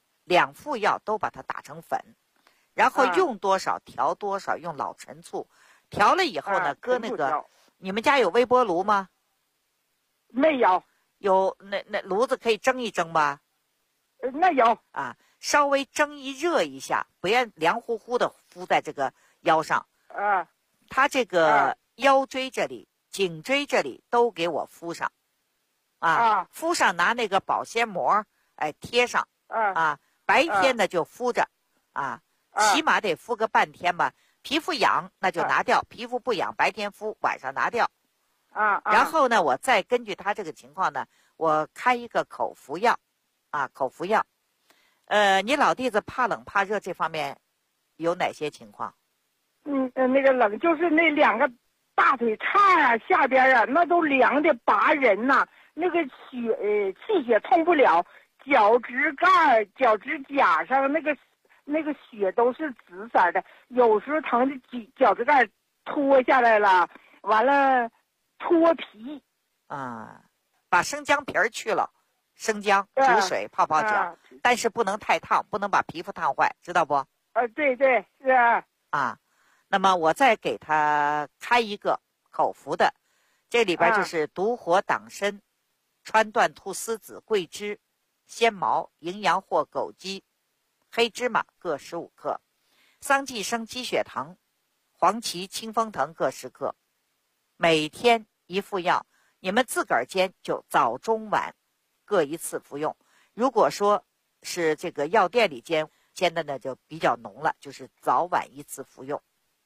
，2副药都把它打成粉，然后用多少调多少，用老陈醋调了以后呢，搁那个你们家有微波炉吗？ 没有。 有那炉子可以蒸一蒸吧？ 那有稍微蒸一热一下，不要凉乎乎的敷在这个腰上它这个腰椎这里、颈椎这里都给我敷上敷上，拿那个保鲜膜贴上白天呢就敷着起码得敷个半天吧。皮肤痒那就拿掉，皮肤不痒白天敷，晚上拿掉然后呢，我再根据他这个情况呢，我开一个口服药口服药。你老弟子怕冷怕热这方面有哪些情况？ 那个冷就是那2个大腿叉下边那都凉的拔人那个气血通不了，脚趾盖脚趾甲上那个血都是紫色的，有时候疼的脚趾盖脱下来了，完了脱皮把生姜皮去了，生姜煮水泡泡脚但是不能太烫，不能把皮肤烫坏，知道不？ 对对是那么我再给他开一个口服的，这里边就是独活党参、川椴菟丝子、桂枝、鲜毛、营养或枸杞、黑芝麻各15克，桑寄生鸡血藤、黄芪、清风藤各10克，每天1副药，你们自个儿煎，就早中晚各1次服用。如果说是这个药店里煎的呢，就比较浓了，就是早晚1次服用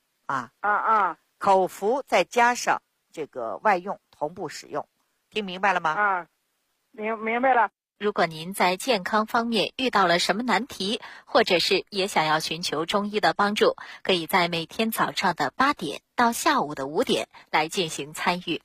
口服再加上这个外用同步使用，听明白了吗？ 明白了。 如果您在健康方面遇到了什么难题，或者是也想要寻求中医的帮助，可以在每天早上的8点到下午的5点来进行参与。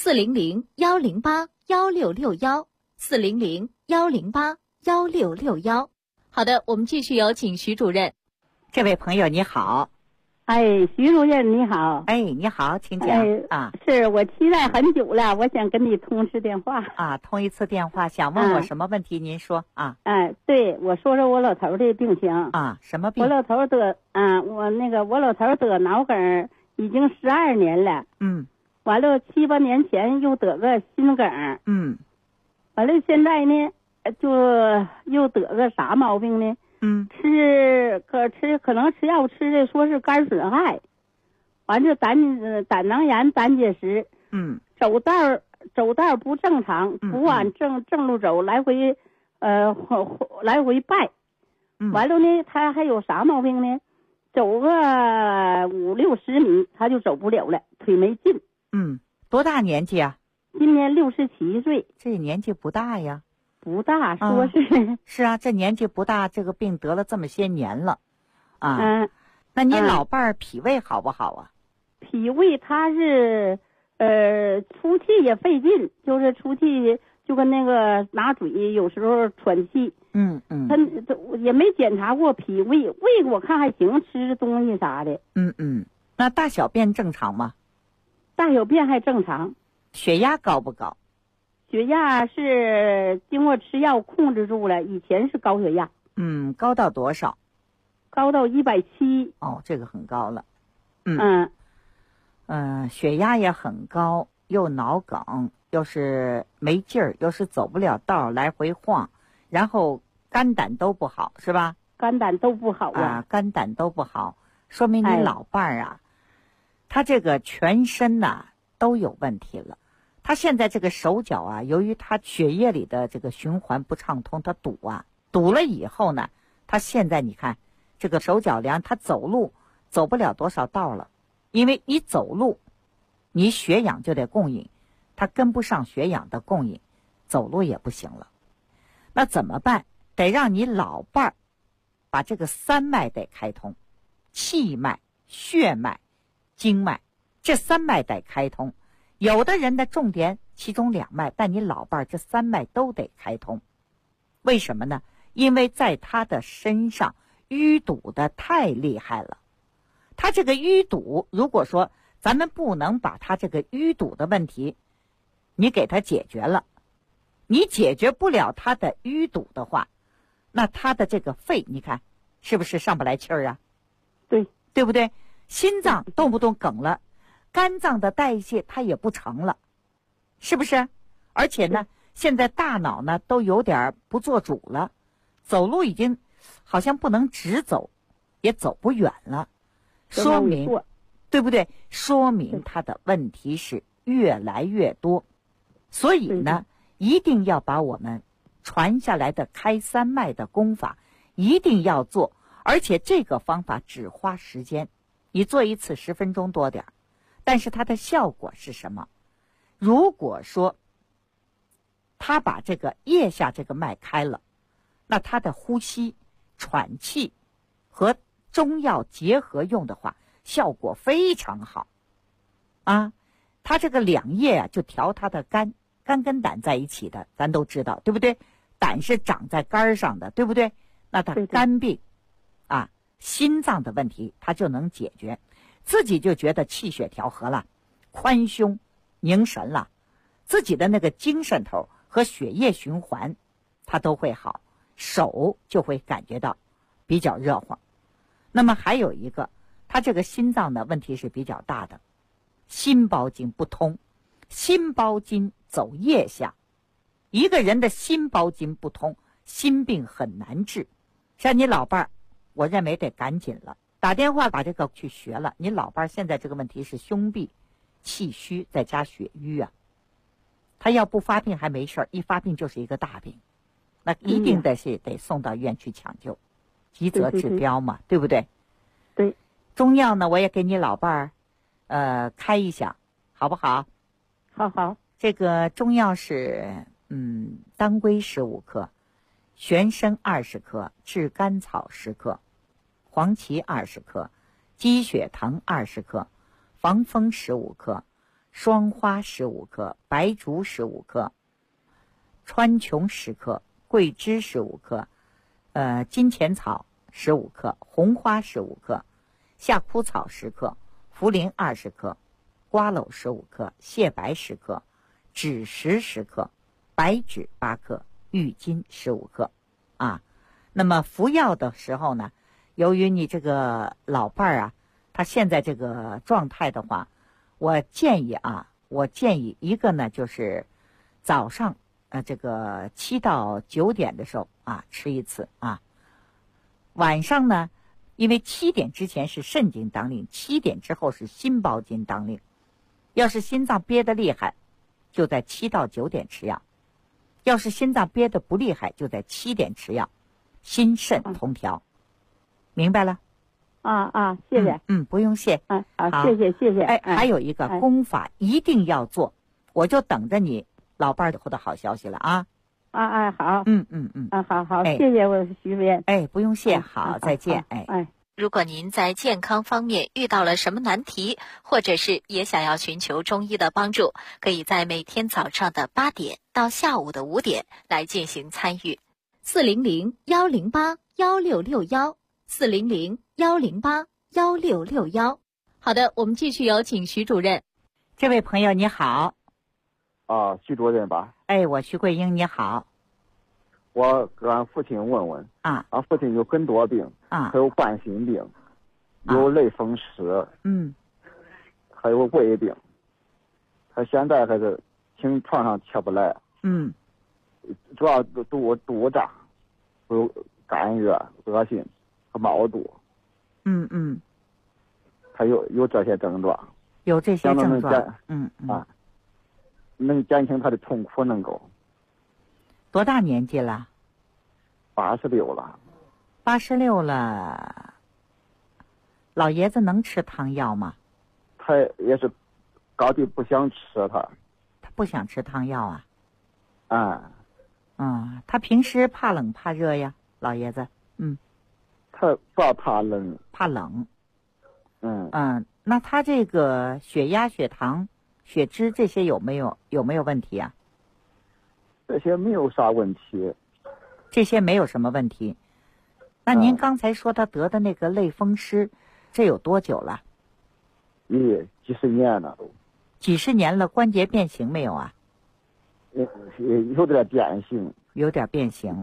400-108-1661，400-108-1661。好的，我们继续有请徐主任。 这位朋友你好。 徐主任你好。 你好，请讲。 是我期待很久了，我想跟你通次电话。 通一次电话，想问我什么问题？您说对，我说说我老头的病情。 什么病？ 我老头得我老头得脑梗已经12年了。完了7、8年前又得个心梗。完了现在呢就又得个啥毛病呢？可能吃药吃的说是肝损害，完就胆囊炎、胆结石。走道不正常，不按正路走，来回拜。完了呢，他还有啥毛病呢？走个50、60米他就走不了了，腿没劲。 多大年纪啊？ 今年67岁。 这年纪不大呀。 不大，说是是啊，这年纪不大，这个病得了这么些年了那你老伴儿脾胃好不好啊？ 脾胃他是出气也费劲，就是出气就跟那个拿嘴有时候喘气。他也没检查过脾胃，胃我看还行，吃东西啥的。 那大小便正常吗？ 大小便还正常。 血压高不高？ 血压是经过吃药控制住了，以前是高血压。 高到多少？ 高到170。 这个很高了。血压也很高，又脑梗，又是没劲儿，又是走不了道，来回晃，然后肝胆都不好，是吧？ 肝胆都不好肝胆都不好，说明你老伴儿他这个全身都有问题了。他现在这个手脚由于他血液里的这个循环不畅通，他堵了以后呢，他现在你看这个手脚凉，他走路走不了多少道了，因为你走路你血氧就得供应，他跟不上血氧的供应，走路也不行了。那怎么办？得让你老伴儿把这个3脉得开通，气脉血脉、经脉，这3脉得开通。有的人的重点其中2脉，但你老伴儿这3脉都得开通。为什么呢？因为在他的身上淤堵的太厉害了。他这个淤堵，如果说咱们不能把他这个淤堵的问题你给他解决了，你解决不了他的淤堵的话，那他的这个肺你看是不是上不来气儿啊？对不对？心脏动不动梗了，肝脏的代谢它也不成了，是不是？而且呢，现在大脑呢都有点不做主了，走路已经好像不能直走，也走不远了，说明对不对？说明他的问题是越来越多。所以呢，一定要把我们传下来的开3脉的功法一定要做，而且这个方法只花时间，你做一次10分钟多点，但是它的效果是什么？如果说他把这个腋下这个脉开了，那他的呼吸、喘气和中药结合用的话，效果非常好啊。他这个2腋啊，就调他的肝跟胆在一起的，咱都知道，对不对？胆是长在肝上的，对不对？那他肝病啊，心脏的问题他就能解决，自己就觉得气血调和了，宽胸凝神了，自己的那个精神头和血液循环他都会好，手就会感觉到比较热乎。那么还有一个，他这个心脏的问题是比较大的，心包经不通，心包经走腋下，一个人的心包经不通，心病很难治。像你老伴儿，我认为得赶紧了，打电话把这个去学了。你老伴儿现在这个问题是胸痹、气虚再加血瘀啊，他要不发病还没事儿，一发病就是一个大病，那一定得送到医院去抢救，急则治标嘛，对不对？ 对。 中药呢，我也给你老伴儿开一下，好不好？ 好。 这个中药是当归15克，玄参20克，炙甘草10克，黄芪20克，鸡血藤20克，防风15克，双花15克，白术15克，川穹10克，桂枝15克，金钱草15克，红花15克，夏枯草10克，茯苓20克，瓜蒌15克，蟹白10克，枳实10克，白芷8克，郁金15克啊。那么服药的时候呢，由于你这个老伴儿啊，他现在这个状态的话，我建议一个呢，就是早上这个7到9点的时候啊吃一次啊，晚上呢，因为7点之前是肾经当令，7点之后是心包经当令，要是心脏憋得厉害，就在7到9点吃药，要是心脏憋得不厉害，就在7点吃药，心肾同调，明白了？ 谢谢。 不用谢。 好，谢谢。 还有一个功法一定要做，我就等着你老伴儿获得好消息了啊！ 好。好， 谢谢我徐编。 不用谢，好，再见。 如果您在健康方面遇到了什么难题，或者是也想要寻求中医的帮助，可以在每天早上的8点到下午的5点来进行参与。 400-108-1661，400-108-1661。好的，我们继续有请徐主任。 这位朋友你好。 徐主任吧？ 我徐桂英，你好。 我给俺父亲问问啊， 俺父亲有很多病啊， 还有冠心病，有类风湿，还有胃病，他现在还是从床上起不来，主要肚胀，有干热、恶心和冒肚，他有这些症状，能减轻他的痛苦能够。 多大年纪了 ？86了。 86了，老爷子能吃汤药吗？ 他也是高低不想吃他不想吃汤药啊？他平时怕冷怕热呀，老爷子？ 他不怕冷。 怕冷。 那他这个血压、血糖、血脂这些有没有问题啊？ 这些没有啥问题。 这些没有什么问题。那您刚才说他得的那个类风湿，这有多久了？ 几十年了都。 几十年了，关节变形没有啊？ 有点变形。 有点变形。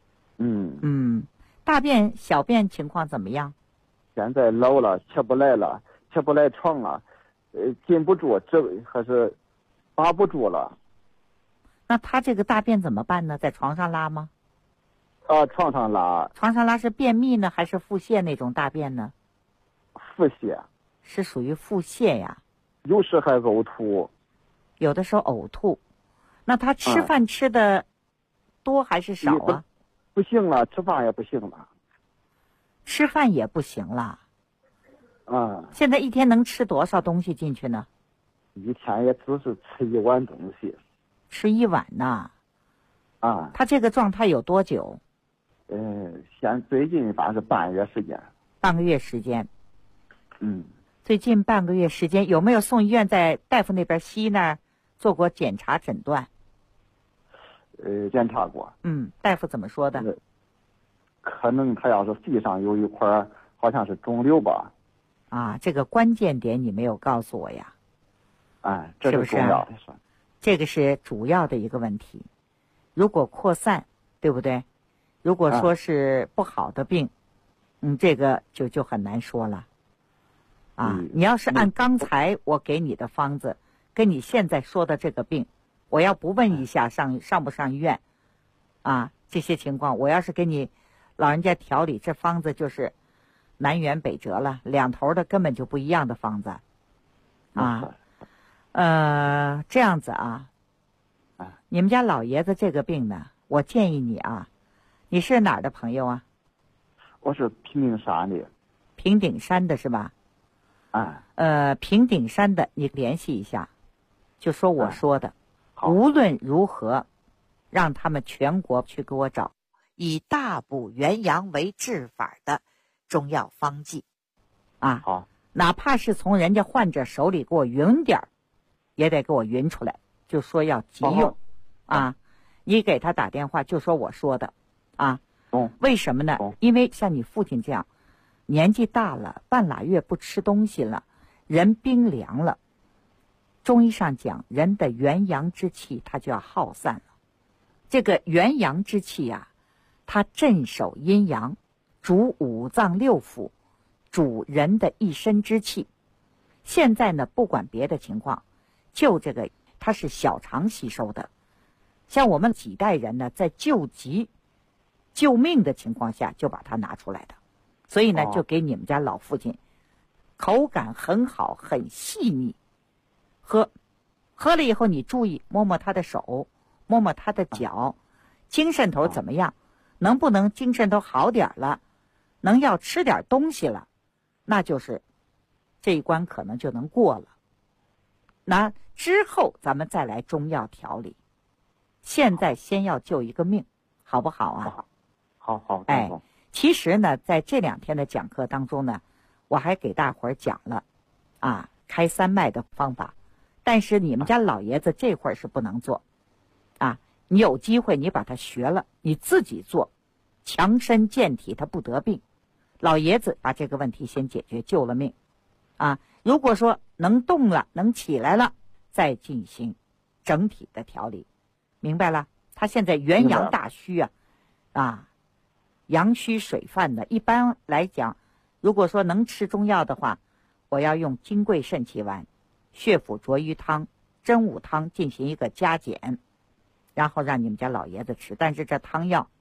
大便、小便情况怎么样？ 现在老了，起不来了，起不来床了，禁不住，还是把不住了。 那他这个大便怎么办呢？在床上拉吗？ 床上拉。 床上拉是便秘呢，还是腹泻那种大便呢？ 腹泻。 是属于腹泻呀。 有时还呕吐。 有的时候呕吐。那他吃饭吃的多还是少啊？ 不行了，吃饭也不行了。 吃饭也不行了。现在一天能吃多少东西进去呢？ 一天也只是吃1碗东西。 吃1碗呐。他这个状态有多久？ 最近反正是半个月时间。 半个月时间。最近半个月时间有没有送医院，在大夫那边西医那儿做过检查诊断？ 检查过。 大夫怎么说的？ 可能他要是肺上有一块好像是肿瘤吧。 这个关键点你没有告诉我呀。 这是重要的事。 这个是主要的一个问题。如果扩散，对不对？如果说是不好的病，这个就很难说了。你要是按刚才我给你的方子，跟你现在说的这个病，我要不问一下上不上医院，这些情况，我要是给你老人家调理，这方子就是南辕北辙了，两头的根本就不一样的方子。这样子你们家老爷子这个病呢，我建议你你是哪儿的朋友啊？ 我是平顶山的。 平顶山的是吧？平顶山的你联系一下，就说我说的，无论如何，让他们全国去给我找以大补元阳为治法的中药方剂。 好， 哪怕是从人家患者手里给我匀点儿，也得给我匀出来，就说要急用。你给他打电话就说我说的。为什么呢？因为像你父亲这样年纪大了，半拉月不吃东西了，人冰凉了，中医上讲人的元阳之气它就要耗散了。这个元阳之气它镇守阴阳，主五脏六腑，主人的一身之气。现在呢，不管别的情况，就这个它是小肠吸收的。像我们几代人呢，在救急救命的情况下就把它拿出来的，所以呢，就给你们家老父亲口感很好，很细腻。喝了以后你注意摸摸他的手，摸摸他的脚，精神头怎么样？能不能精神头好点了？能要吃点东西了，那就是这一关可能就能过了。那之后咱们再来中药调理，现在先要救一个命，好不好啊？ 好。 其实呢，在这2天的讲课当中呢，我还给大伙儿讲了开3脉的方法，但是你们家老爷子这会儿是不能做你有机会你把它学了，你自己做，强身健体，他不得病。老爷子把这个问题先解决，救了命如果说能动了，能起来了，再进行整体的调理，明白了？他现在元阳大虚阳虚水泛的。一般来讲，如果说能吃中药的话，我要用金匮肾气丸、血府浊瘀汤、真武汤进行一个加减，然后让你们家老爷子吃。但是这汤药